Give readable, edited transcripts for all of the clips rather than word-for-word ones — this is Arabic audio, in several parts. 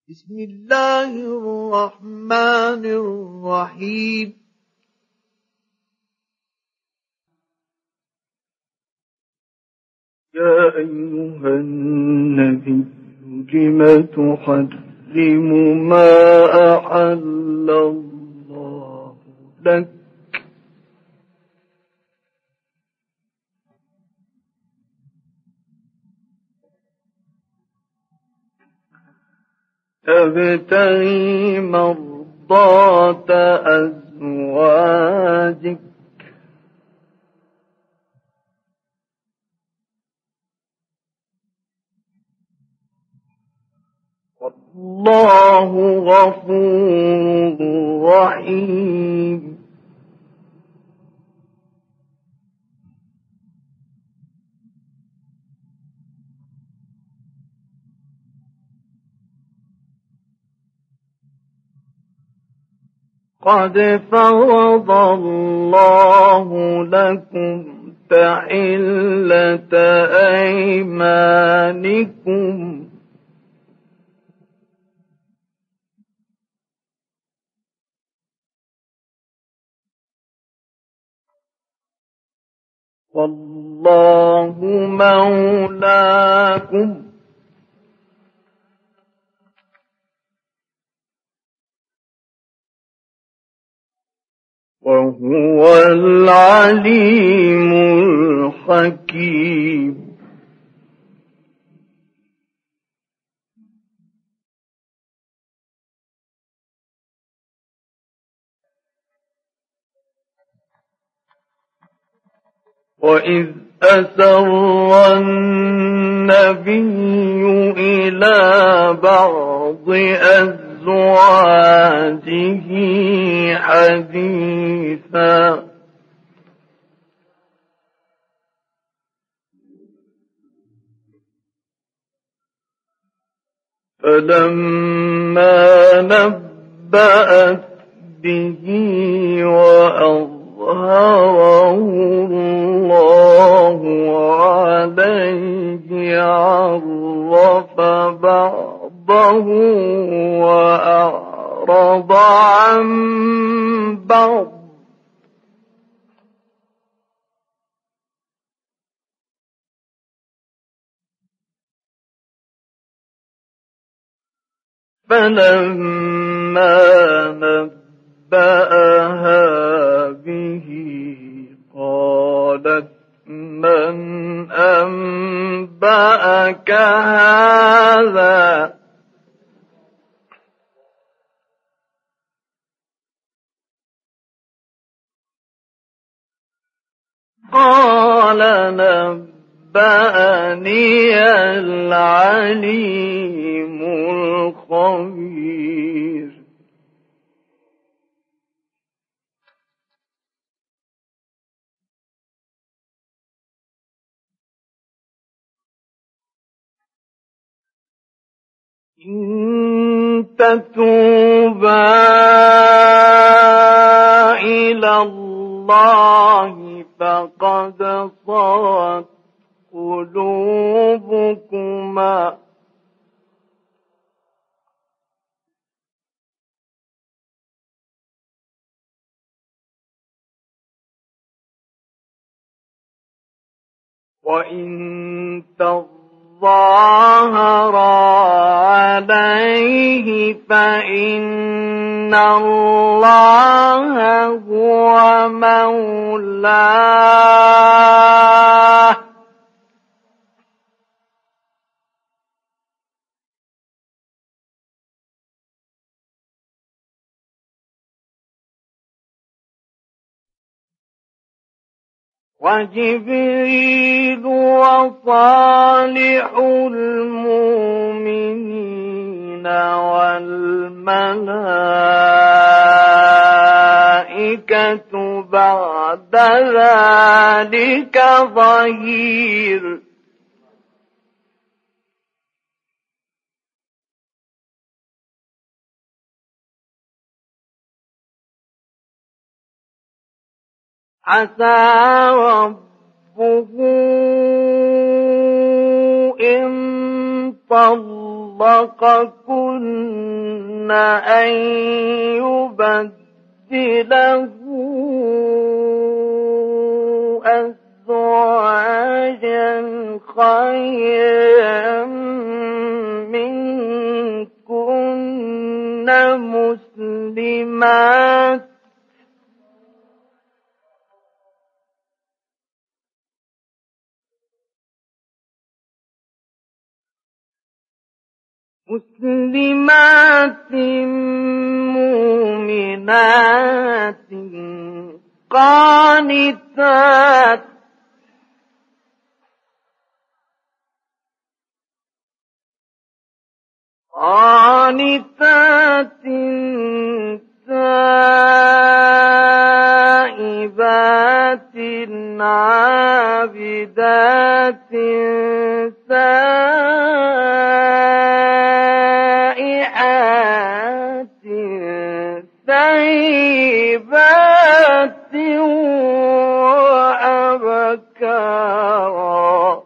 بسم الله الرحمن الرحيم. يا أيها النبي لم تحرم ما أحل الله لك تبتغي مرضات أزواجك والله غفور رحيم. قد فرض الله لكم تحلة أيمانكم والله مولاكم وهو العليم الحكيم. وإذ أسر النبي إلى بعض أزواجه حديثا فلما نبأت به وأظهره الله عليه عرف بعضه وأعرض عن بعض فلما نبأها به قالت من أنبأك هذا قال نبأني العليم الخبير. إن تتوبا إلى الله فقد صغت قلوبكما وإن تظاهرا عليه فإن الله هو مولاه وجبريل وصالح المؤمنين والملائكة بعد ذلك ظهير. عسى ربه إن طلقكن أن يبدله أزواجا خيرا منكن مسلمات مؤمنات قانتات تائبات عابدات سائحات ثيبات وأبكارا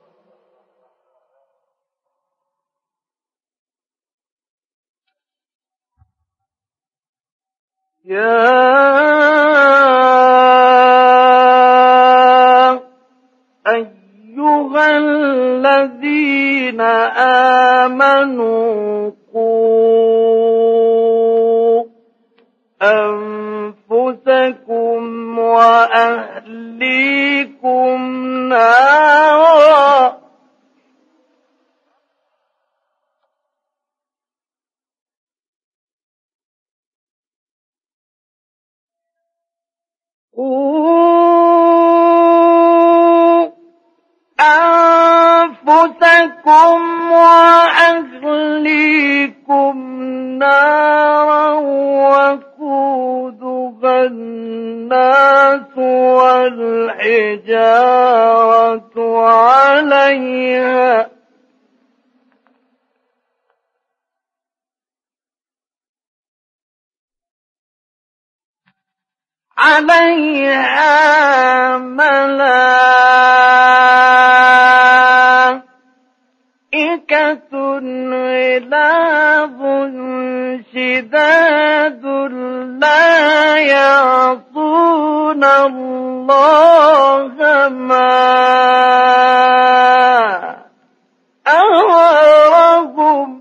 يا أيها الذين آمنوا قوا أنفسكم وأهليكم نارا أنفسكم وأهليكم نارا وقودها الناس والحجارة عليها ملائكة غلاظ شداد لا يعصون الله ما أمرهم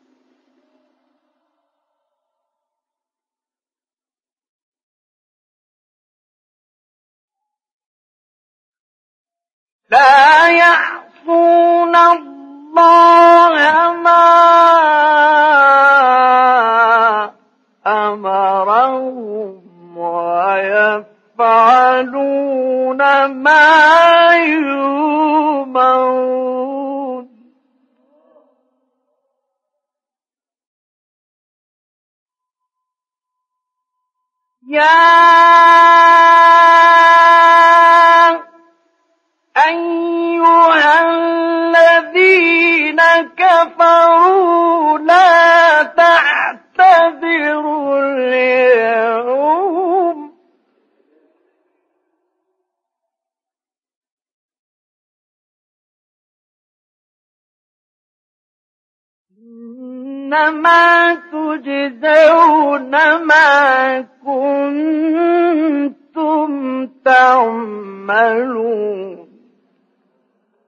لا يعصون الله ما أمرهم ويفعلون ما يؤمرون يا أيها الذين كفروا لا تعتذروا اليوم إنما تجزون ما كنتم تعملون